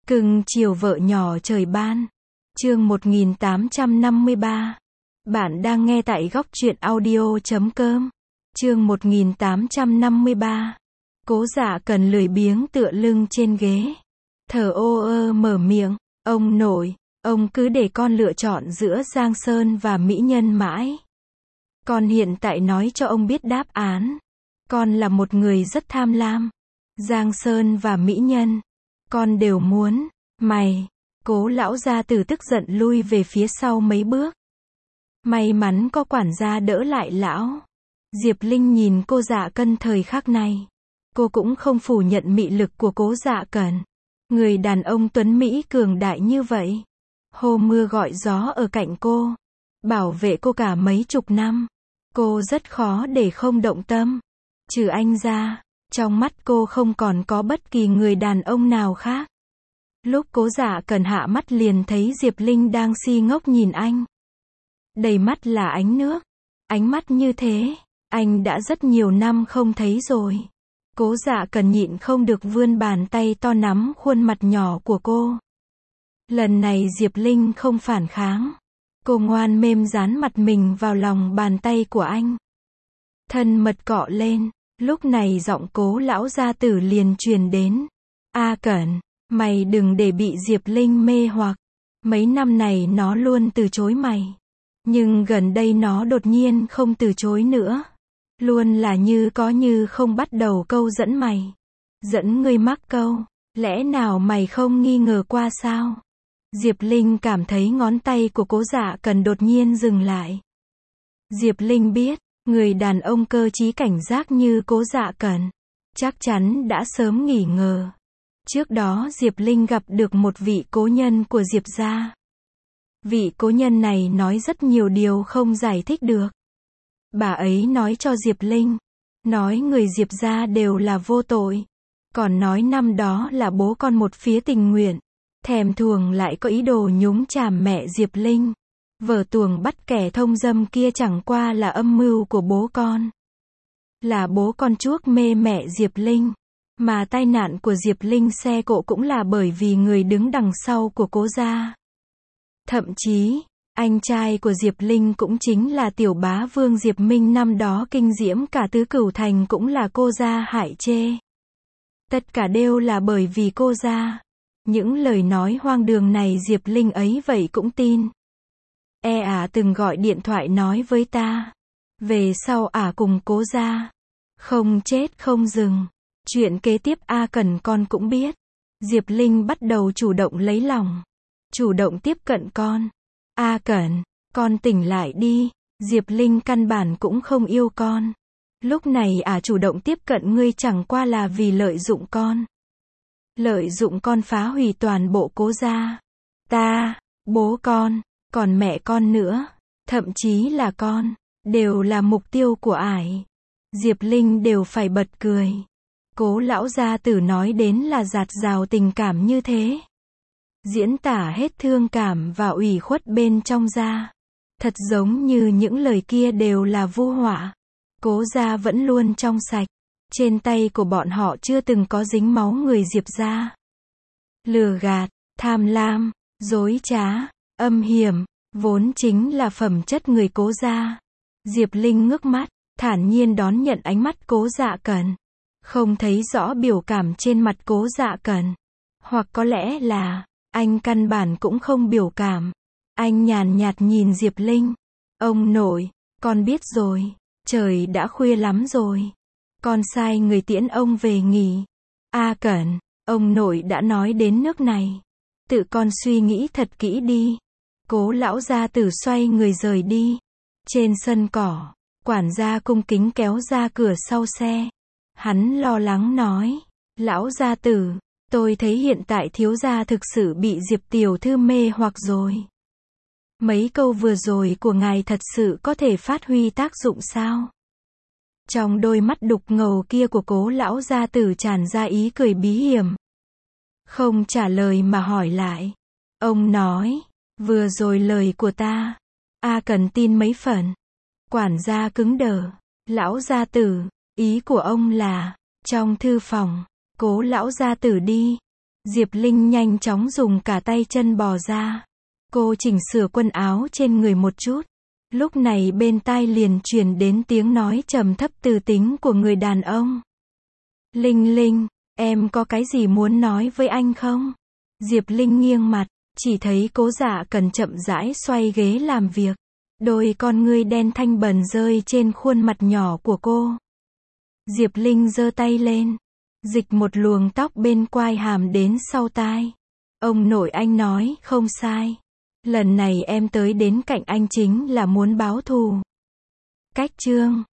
Cưng chiều vợ nhỏ trời ban. Chương 1853. Bạn đang nghe tại góc truyện audio.com. Chương 1853. Cố Dạ Cần lười biếng tựa lưng trên ghế. Thở ơ ơ mở miệng. Ông nội, ông cứ để con lựa chọn giữa Giang Sơn và Mỹ Nhân mãi. Con hiện tại nói cho ông biết đáp án. Con là một người rất tham lam. Giang Sơn và Mỹ Nhân. Con đều muốn. Mày. Cố lão gia tử tức giận lui về phía sau mấy bước. May mắn có quản gia đỡ lại lão. Diệp Linh nhìn cô Dạ Cân thời khắc này. Cô cũng không phủ nhận mị lực của Cố Dạ Cẩn. Người đàn ông tuấn Mỹ cường đại như vậy. Hô mưa gọi gió ở cạnh cô. Bảo vệ cô cả mấy chục năm. Cô rất khó để không động tâm. Trừ anh ra, trong mắt cô không còn có bất kỳ người đàn ông nào khác. Lúc Cố Dạ Cẩn hạ mắt liền thấy Diệp Linh đang si ngốc nhìn anh. Đầy mắt là ánh nước. Ánh mắt như thế, anh đã rất nhiều năm không thấy rồi. Cố Dạ Cẩn nhịn không được vươn bàn tay to nắm khuôn mặt nhỏ của cô. Lần này Diệp Linh không phản kháng. Cô ngoan mềm dán mặt mình vào lòng bàn tay của anh. Thân mật cọ lên. Lúc này giọng Cố lão gia tử liền truyền đến. A Cẩn, mày đừng để bị Diệp Linh mê hoặc. Mấy năm này nó luôn từ chối mày. Nhưng gần đây nó đột nhiên không từ chối nữa. Luôn là như có như không bắt đầu câu dẫn mày. Dẫn ngươi mắc câu. Lẽ nào mày không nghi ngờ qua sao? Diệp Linh cảm thấy ngón tay của Cố Dạ Cẩn đột nhiên dừng lại. Diệp Linh biết, người đàn ông cơ trí cảnh giác như Cố Dạ Cẩn chắc chắn đã sớm nghỉ ngờ. Trước đó Diệp Linh gặp được một vị cố nhân của Diệp gia. Vị cố nhân này nói rất nhiều điều không giải thích được. Bà ấy nói cho Diệp Linh, nói người Diệp gia đều là vô tội. Còn nói năm đó là bố con một phía tình nguyện. Thèm thuồng lại có ý đồ nhúng chàm mẹ Diệp Linh. Vở tuồng bắt kẻ thông dâm kia chẳng qua là âm mưu của bố con. Là bố con chuốc mê mẹ Diệp Linh. Mà tai nạn của Diệp Linh xe cộ cũng là bởi vì người đứng đằng sau của Cố gia. Thậm chí, anh trai của Diệp Linh cũng chính là tiểu bá vương Diệp Minh năm đó kinh diễm cả tứ cửu thành cũng là cô gia hại chê. Tất cả đều là bởi vì cô gia. Những lời nói hoang đường này Diệp Linh ấy vậy cũng tin. Từng gọi điện thoại nói với ta. Về sau cùng Cố gia. Không chết không dừng. Chuyện kế tiếp A Cẩn con cũng biết. Diệp Linh bắt đầu chủ động lấy lòng. Chủ động tiếp cận con. A Cẩn, con tỉnh lại đi. Diệp Linh căn bản cũng không yêu con. Lúc này chủ động tiếp cận ngươi chẳng qua là vì lợi dụng con. Lợi dụng con phá hủy toàn bộ Cố gia. Ta, bố con, còn mẹ con nữa, thậm chí là con, đều là mục tiêu của ải. Diệp Linh đều phải bật cười. Cố lão gia tử nói đến là dạt dào tình cảm như thế. Diễn tả hết thương cảm và ủy khuất bên trong gia. Thật giống như những lời kia đều là vu họa. Cố gia vẫn luôn trong sạch. Trên tay của bọn họ chưa từng có dính máu người Diệp gia. Lừa gạt, tham lam, dối trá, âm hiểm, vốn chính là phẩm chất người Cố gia. Diệp Linh ngước mắt, thản nhiên đón nhận ánh mắt Cố Dạ Cẩn. Không thấy rõ biểu cảm trên mặt Cố Dạ Cẩn. Hoặc có lẽ là, anh căn bản cũng không biểu cảm. Anh nhàn nhạt nhìn Diệp Linh. Ông nội, con biết rồi, trời đã khuya lắm rồi. Con sai người tiễn ông về nghỉ. A Cẩn, ông nội đã nói đến nước này. Tự con suy nghĩ thật kỹ đi. Cố lão gia tử xoay người rời đi. Trên sân cỏ, quản gia cung kính kéo ra cửa sau xe. Hắn lo lắng nói. Lão gia tử, tôi thấy hiện tại thiếu gia thực sự bị Diệp tiểu thư mê hoặc rồi. Mấy câu vừa rồi của ngài thật sự có thể phát huy tác dụng sao? Trong đôi mắt đục ngầu kia của Cố lão gia tử tràn ra ý cười bí hiểm. Không trả lời mà hỏi lại. Ông nói, vừa rồi lời của ta, Cần tin mấy phần. Quản gia cứng đờ. Lão gia tử, ý của ông là, trong thư phòng, Cố lão gia tử đi. Diệp Linh nhanh chóng dùng cả tay chân bò ra. Cô chỉnh sửa quần áo trên người một chút. Lúc này bên tai liền truyền đến tiếng nói trầm thấp từ tính của người đàn ông. Linh Linh, em có cái gì muốn nói với anh không? Diệp Linh nghiêng mặt, chỉ thấy Cố Dạ Cần chậm rãi xoay ghế làm việc. Đôi con ngươi đen thanh bần rơi trên khuôn mặt nhỏ của cô. Diệp Linh giơ tay lên, dịch một luồng tóc bên quai hàm đến sau tai. Ông nội anh nói, không sai. Lần này em tới đến cạnh anh chính là muốn báo thù. Cách chương